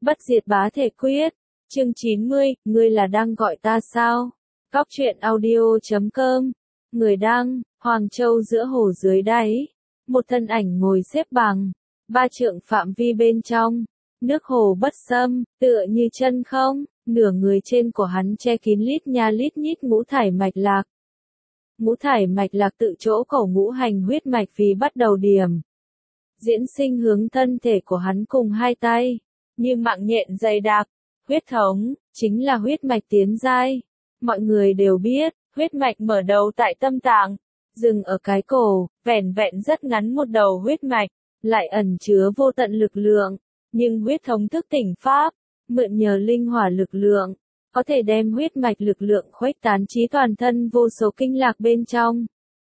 Bất diệt bá thể quyết. Chương 90, ngươi là đang gọi ta sao? Góc truyện audio.com. Người đăng, Hoàng Châu giữa hồ dưới đáy. Một thân ảnh ngồi xếp bằng, 3 trượng phạm vi bên trong. Nước hồ bất xâm, tựa như chân không, nửa người trên của hắn che kín lít nha lít nhít ngũ thải mạch lạc. Ngũ thải mạch lạc tự chỗ cổ ngũ hành huyết mạch vì bắt đầu điểm. Diễn sinh hướng thân thể của hắn cùng hai tay, như mạng nhện dày đặc. Huyết thống, chính là huyết mạch tiến giai. Mọi người đều biết, huyết mạch mở đầu tại tâm tạng, dừng ở cái cổ, vẻn vẹn rất ngắn một đầu huyết mạch, lại ẩn chứa vô tận lực lượng. Nhưng huyết thống thức tỉnh pháp, mượn nhờ linh hỏa lực lượng, có thể đem huyết mạch lực lượng khuếch tán trí toàn thân vô số kinh lạc bên trong.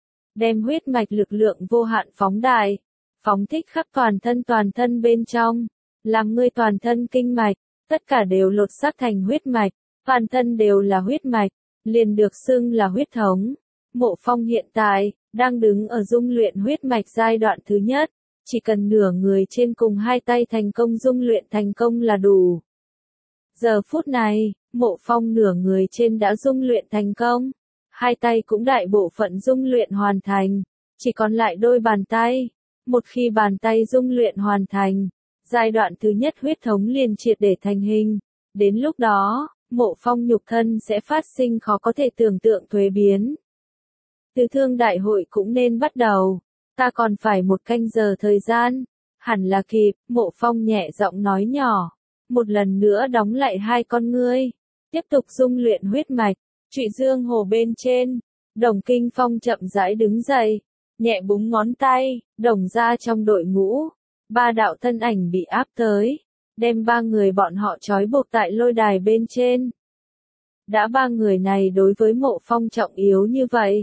Đem huyết mạch lực lượng vô hạn phóng đại, phóng thích khắp toàn thân bên trong, làm ngươi toàn thân kinh mạch, tất cả đều lột xác thành huyết mạch, toàn thân đều là huyết mạch, liền được xưng là huyết thống. Mộ Phong hiện tại, đang đứng ở dung luyện huyết mạch giai đoạn thứ nhất, chỉ cần nửa người trên cùng hai tay thành công dung luyện thành công là đủ. Giờ phút này, Mộ Phong nửa người trên đã dung luyện thành công, hai tay cũng đại bộ phận dung luyện hoàn thành, chỉ còn lại đôi bàn tay. Một khi bàn tay dung luyện hoàn thành, giai đoạn thứ nhất huyết thống liền triệt để thành hình. Đến lúc đó, Mộ Phong nhục thân sẽ phát sinh khó có thể tưởng tượng thuế biến. Tứ thương đại hội cũng nên bắt đầu. Ta còn phải 1 canh giờ thời gian. Hẳn là kịp, Mộ Phong nhẹ giọng nói nhỏ. Một lần nữa đóng lại hai con ngươi. Tiếp tục dung luyện huyết mạch. Trụy dương hồ bên trên. Đồng Kinh Phong chậm rãi đứng dậy. Nhẹ búng ngón tay, đồng ra trong đội ngũ. 3 đạo thân ảnh bị áp tới. Đem 3 người bọn họ trói buộc tại lôi đài bên trên. Đã 3 người này đối với Mộ Phong trọng yếu như vậy.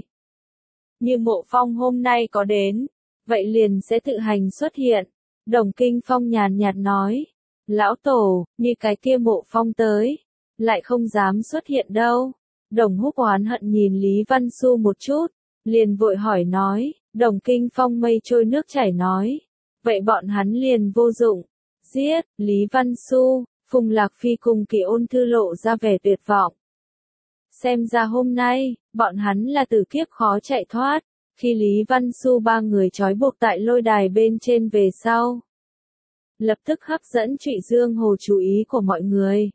Như Mộ Phong hôm nay có đến, vậy liền sẽ tự hành xuất hiện. Đồng Kinh Phong nhàn nhạt nói. Lão Tổ, như cái kia Mộ Phong tới, lại không dám xuất hiện đâu. Đồng Húc oán hận nhìn Lý Văn Xu một chút, liền vội hỏi nói. Đồng Kinh Phong mây trôi nước chảy nói. Vậy bọn hắn liền vô dụng. Giết, Lý Văn Xu, Phùng Lạc Phi cùng Kỳ Ôn Thư lộ ra vẻ tuyệt vọng. Xem ra hôm nay, bọn hắn là tử kiếp khó chạy thoát. Khi Lý Văn Xu 3 người trói buộc tại lôi đài bên trên về sau, lập tức hấp dẫn Trụy Dương Hồ chú ý của mọi người.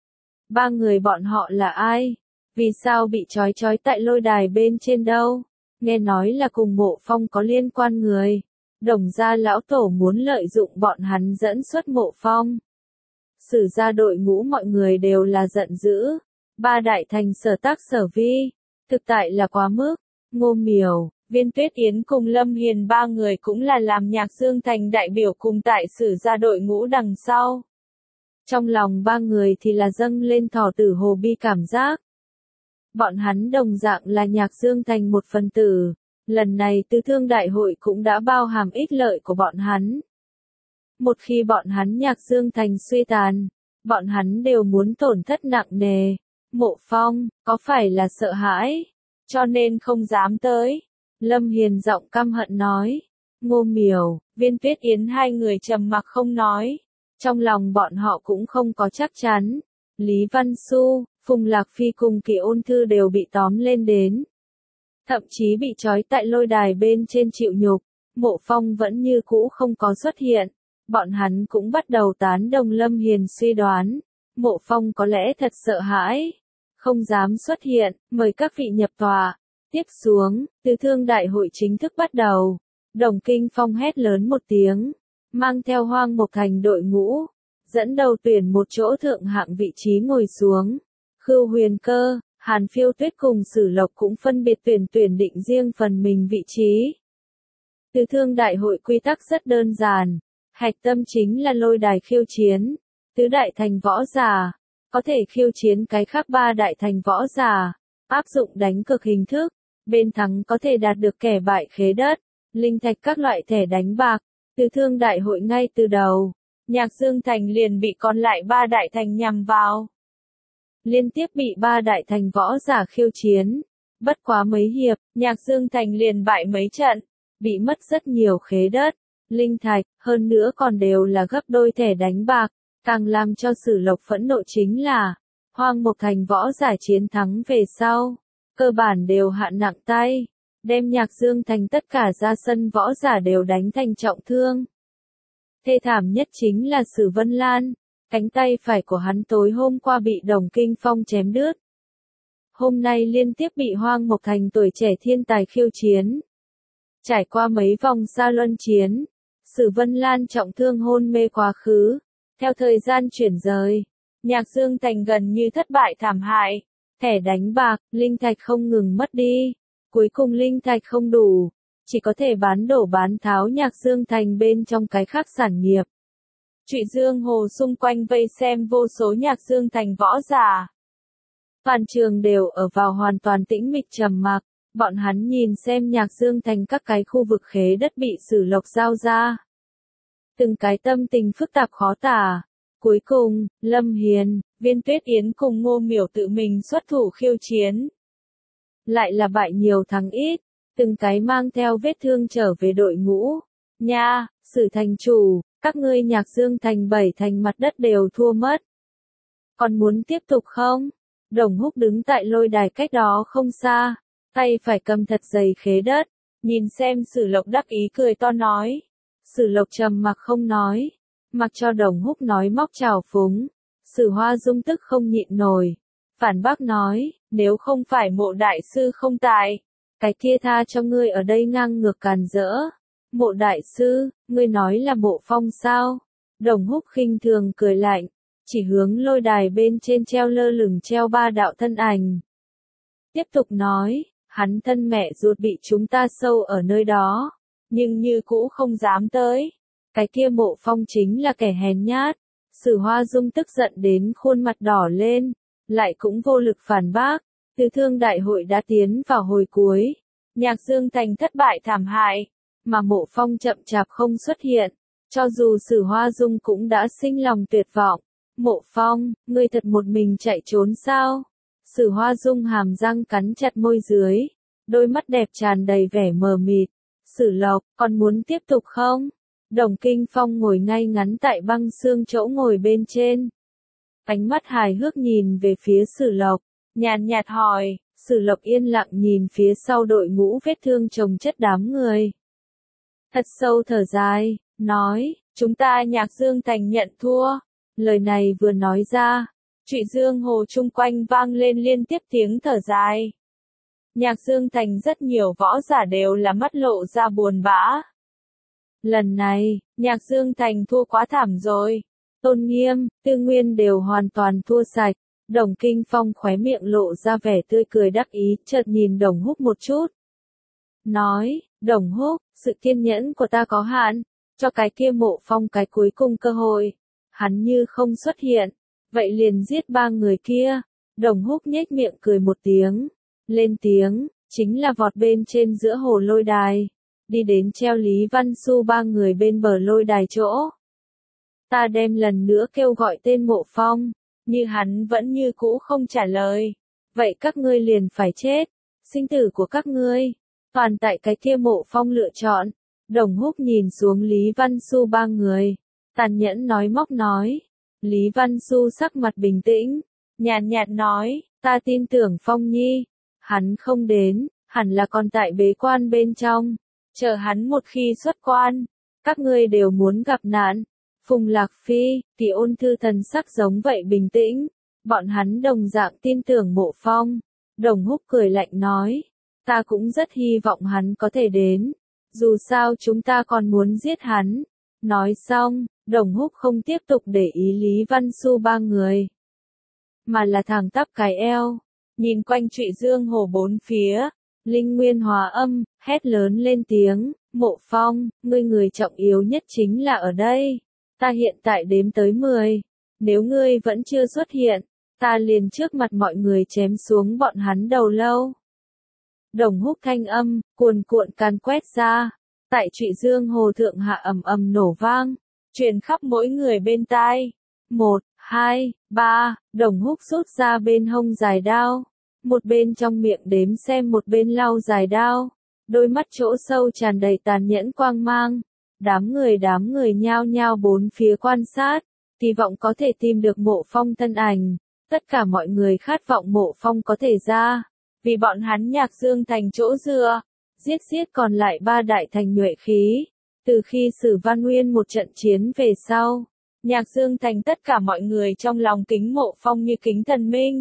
3 người bọn họ là ai? Vì sao bị trói tại lôi đài bên trên đâu? Nghe nói là cùng Mộ Phong có liên quan người. Đồng gia lão tổ muốn lợi dụng bọn hắn dẫn xuất Mộ Phong. Sử ra đội ngũ mọi người đều là giận dữ. 3 đại thành Sở Tác Sở Vi, thực tại là quá mức. Ngô Miểu, Viên Tuyết Yến cùng Lâm Hiền 3 người cũng là làm Nhạc Dương Thành đại biểu cùng tại sử ra đội ngũ đằng sau. Trong lòng 3 người thì là dâng lên thỏ tử hồ bi cảm giác. Bọn hắn đồng dạng là Nhạc Dương Thành một phần tử. Lần này Tứ Thương Đại hội cũng đã bao hàm ích lợi của bọn hắn. Một khi bọn hắn Nhạc Dương Thành suy tàn, bọn hắn đều muốn tổn thất nặng nề. Mộ Phong, có phải là sợ hãi, cho nên không dám tới? Lâm Hiền giọng căm hận nói. Ngô Miểu, Viên Tuyết Yến 2 người trầm mặc không nói. Trong lòng bọn họ cũng không có chắc chắn. Lý Văn Xu, Phùng Lạc Phi cùng Kỳ Ôn Thư đều bị tóm lên đến. Thậm chí bị trói tại lôi đài bên trên chịu nhục. Mộ Phong vẫn như cũ không có xuất hiện. Bọn hắn cũng bắt đầu tán đồng Lâm Hiền suy đoán. Mộ Phong có lẽ thật sợ hãi, không dám xuất hiện, mời các vị nhập tòa. Tiếp xuống, Tứ Thương Đại hội chính thức bắt đầu. Đồng Kinh Phong hét lớn một tiếng, mang theo Hoang Mộc Thành đội ngũ, dẫn đầu tuyển một chỗ thượng hạng vị trí ngồi xuống. Khưu Huyền Cơ, Hàn Phiêu Tuyết cùng Sử Lộc cũng phân biệt tuyển định riêng phần mình vị trí. Tứ Thương Đại hội quy tắc rất đơn giản, hạch tâm chính là lôi đài khiêu chiến. Tứ đại thành võ giả, có thể khiêu chiến cái khác 3 đại thành võ giả, áp dụng đánh cược hình thức, bên thắng có thể đạt được kẻ bại khế đất, linh thạch các loại thẻ đánh bạc. Tứ Thương Đại hội ngay từ đầu, Nhạc Dương Thành liền bị còn lại 3 đại thành nhằm vào. Liên tiếp bị 3 đại thành võ giả khiêu chiến, bất quá mấy hiệp, Nhạc Dương Thành liền bại mấy trận, bị mất rất nhiều khế đất, linh thạch, hơn nữa còn đều là gấp đôi thẻ đánh bạc. Càng làm cho Sử Lộc phẫn nộ chính là, Hoang Mộc Thành võ giả chiến thắng về sau, cơ bản đều hạ nặng tay, đem Nhạc Dương Thành tất cả ra sân võ giả đều đánh thành trọng thương. Thê thảm nhất chính là Sử Vân Lan, cánh tay phải của hắn tối hôm qua bị Đồng Kinh Phong chém đứt. Hôm nay liên tiếp bị Hoang Mộc Thành tuổi trẻ thiên tài khiêu chiến. Trải qua mấy vòng xa luân chiến, Sử Vân Lan trọng thương hôn mê quá khứ. Theo thời gian chuyển rời, Nhạc Dương Thành gần như thất bại thảm hại. Thẻ đánh bạc, linh thạch không ngừng mất đi. Cuối cùng linh thạch không đủ, chỉ có thể bán đổ bán tháo Nhạc Dương Thành bên trong cái khác sản nghiệp. Trụy Dương Hồ xung quanh vây xem vô số Nhạc Dương Thành võ giả. Toàn trường đều ở vào hoàn toàn tĩnh mịch trầm mặc, bọn hắn nhìn xem Nhạc Dương Thành các cái khu vực khế đất bị Sử Lộc giao ra. Từng cái tâm tình phức tạp khó tả. Cuối cùng, Lâm Hiền, Viên Tuyết Yến cùng Ngô Miểu tự mình xuất thủ khiêu chiến. Lại là bại nhiều thắng ít, từng cái mang theo vết thương trở về đội ngũ. Nha, Sử thành chủ, các ngươi Nhạc Dương Thành 7 thành mặt đất đều thua mất. Còn muốn tiếp tục không? Đồng Húc đứng tại lôi đài cách đó không xa, tay phải cầm thật dày khế đất, nhìn xem Sử Lộc đắc ý cười to nói. Sử Lộc trầm mặc không nói, mặc cho Đồng Húc nói móc trào phúng. Sử Hoa Dung tức không nhịn nổi, phản bác nói, nếu không phải Mộ đại sư không tại, cái kia tha cho ngươi ở đây ngang ngược càn rỡ. Mộ đại sư, ngươi nói là Mộ Phong sao? Đồng Húc khinh thường cười lạnh, chỉ hướng lôi đài bên trên treo lơ lửng treo 3 đạo thân ảnh. Tiếp tục nói, hắn thân mẹ ruột bị chúng ta sâu ở nơi đó, nhưng như cũ không dám tới. Cái kia Mộ Phong chính là kẻ hèn nhát. Sử Hoa Dung tức giận đến khuôn mặt đỏ lên, lại cũng vô lực phản bác. Tứ thương đại hội đã tiến vào hồi cuối, Nhạc Dương Thành thất bại thảm hại, mà Mộ Phong chậm chạp không xuất hiện. Cho dù Sử Hoa Dung cũng đã sinh lòng tuyệt vọng. Mộ Phong, ngươi thật một mình chạy trốn sao? Sử Hoa Dung hàm răng cắn chặt môi dưới, đôi mắt đẹp tràn đầy vẻ mờ mịt. Sử Lộc, còn muốn tiếp tục không? Đồng Kinh Phong ngồi ngay ngắn tại băng xương chỗ ngồi bên trên. Ánh mắt hài hước nhìn về phía Sử Lộc, nhàn nhạt hỏi. Sử Lộc yên lặng nhìn phía sau đội ngũ vết thương chồng chất đám người. Thật sâu thở dài, nói, chúng ta Nhạc Dương Thành nhận thua. Lời này vừa nói ra, Trụy Dương Hồ chung quanh vang lên liên tiếp tiếng thở dài. Nhạc Dương Thành rất nhiều võ giả đều là mắt lộ ra buồn bã. Lần này, Nhạc Dương Thành thua quá thảm rồi. Tôn Nghiêm, Tư Nguyên đều hoàn toàn thua sạch. Đồng Kinh Phong khóe miệng lộ ra vẻ tươi cười đắc ý, chợt nhìn Đồng Húc một chút. Nói, Đồng Húc, sự kiên nhẫn của ta có hạn, cho cái kia Mộ Phong cái cuối cùng cơ hội. Hắn như không xuất hiện, vậy liền giết 3 người kia. Đồng Húc nhếch miệng cười một tiếng, lên tiếng, chính là vọt bên trên giữa hồ lôi đài, đi đến treo Lý Văn Xu 3 người bên bờ lôi đài chỗ. Ta đem lần nữa kêu gọi tên Mộ Phong, như hắn vẫn như cũ không trả lời, vậy các ngươi liền phải chết, sinh tử của các ngươi, toàn tại cái kia Mộ Phong lựa chọn. Đồng Húc nhìn xuống Lý Văn Xu 3 người, tàn nhẫn nói móc nói. Lý Văn Xu sắc mặt bình tĩnh, nhàn nhạt nói, ta tin tưởng Phong Nhi, hắn không đến, hẳn là còn tại bế quan bên trong, chờ hắn một khi xuất quan, các ngươi đều muốn gặp nạn. Phùng Lạc Phi, Kỳ Ôn Thư thần sắc giống vậy bình tĩnh, bọn hắn đồng dạng tin tưởng Mộ Phong. Đồng Húc cười lạnh nói, ta cũng rất hy vọng hắn có thể đến, dù sao chúng ta còn muốn giết hắn. Nói xong, Đồng Húc không tiếp tục để ý Lý Văn Xu 3 người, mà là thẳng tắp cái eo, nhìn quanh Trụy Dương Hồ bốn phía, linh nguyên hòa âm, hét lớn lên tiếng, Mộ Phong, ngươi người trọng yếu nhất chính là ở đây. Ta hiện tại đếm tới 10, nếu ngươi vẫn chưa xuất hiện, ta liền trước mặt mọi người chém xuống bọn hắn đầu lâu. Đồng Húc thanh âm, cuồn cuộn càn quét ra, tại Trụy Dương Hồ thượng hạ ầm ầm nổ vang, truyền khắp mỗi người bên tai. 1, 2, 3, Đồng Húc rút ra bên hông dài đao, một bên trong miệng đếm xem một bên lau dài đao, đôi mắt chỗ sâu tràn đầy tàn nhẫn quang mang. Đám người nhao nhao bốn phía quan sát, kỳ vọng có thể tìm được Mộ Phong thân ảnh. Tất cả mọi người khát vọng Mộ Phong có thể ra, vì bọn hắn Nhạc Dương thành chỗ dựa, giết còn lại 3 đại thành nhuệ khí. Từ khi Sử Văn Nguyên một trận chiến về sau, Nhạc Dương thành tất cả mọi người trong lòng kính Mộ Phong như kính thần minh.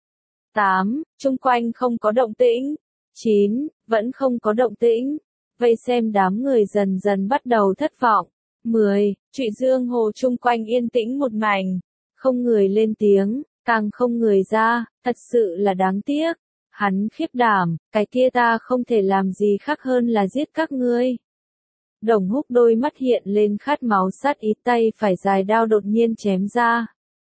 8. Chung quanh không có động tĩnh. 9. Vẫn không có động tĩnh. Vây xem đám người dần dần bắt đầu thất vọng. 10. Trụy Dương Hồ chung quanh yên tĩnh một mảnh. Không người lên tiếng, càng không người ra, thật sự là đáng tiếc. Hắn khiếp đảm, cái kia ta không thể làm gì khác hơn là giết các ngươi. Đồng Húc đôi mắt hiện lên khát máu, sát ý, tay phải dài đao đột nhiên chém ra.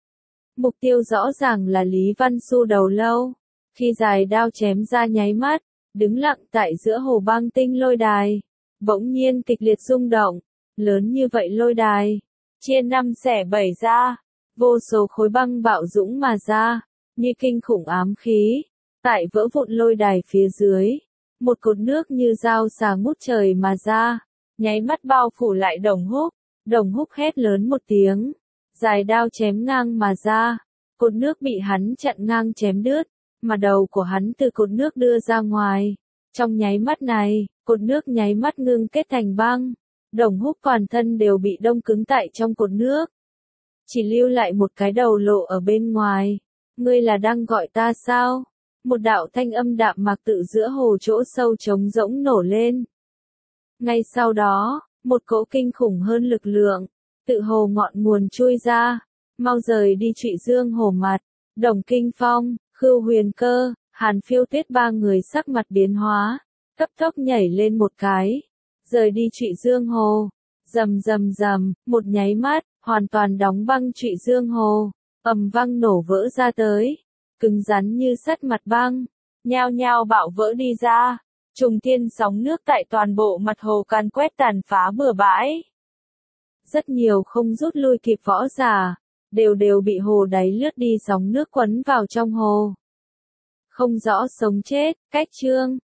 Mục tiêu rõ ràng là Lý Văn Xu đầu lâu. Khi dài đao chém ra nháy mắt, đứng lặng tại giữa hồ băng tinh lôi đài, bỗng nhiên kịch liệt rung động. Lớn như vậy lôi đài, chia 5 xẻ 7 ra, vô số khối băng bạo dũng mà ra, như kinh khủng ám khí. Tại vỡ vụn lôi đài phía dưới, một cột nước như dao xà ngút trời mà ra, nháy mắt bao phủ lại Đồng Húc. Đồng Húc hét lớn một tiếng, dài đao chém ngang mà ra, cột nước bị hắn chặn ngang chém đứt, mà đầu của hắn từ cột nước đưa ra ngoài. Trong nháy mắt này, cột nước nháy mắt ngưng kết thành băng. Đồng Húc toàn thân đều bị đông cứng tại trong cột nước, chỉ lưu lại một cái đầu lộ ở bên ngoài. Ngươi là đang gọi ta sao? Một đạo thanh âm đạm mạc tự giữa hồ chỗ sâu trống rỗng nổ lên. Ngay sau đó, một cỗ kinh khủng hơn lực lượng, tự hồ ngọn nguồn chui ra, mau rời đi Trụy Dương Hồ mặt. Đồng Kinh Phong, Khưu Huyền Cơ, Hàn Phiêu Tuyết 3 người sắc mặt biến hóa, cấp tốc nhảy lên một cái, rời đi Trụy Dương Hồ. Rầm rầm rầm, một nháy mắt, hoàn toàn đóng băng Trụy Dương Hồ, ầm vang nổ vỡ ra tới, cứng rắn như sắt mặt băng, nhao nhao bạo vỡ đi ra. Trùng thiên sóng nước tại toàn bộ mặt hồ càn quét tàn phá bừa bãi. Rất nhiều không rút lui kịp võ giả, đều bị hồ đáy lướt đi sóng nước quấn vào trong hồ. Không rõ sống chết, cách chương.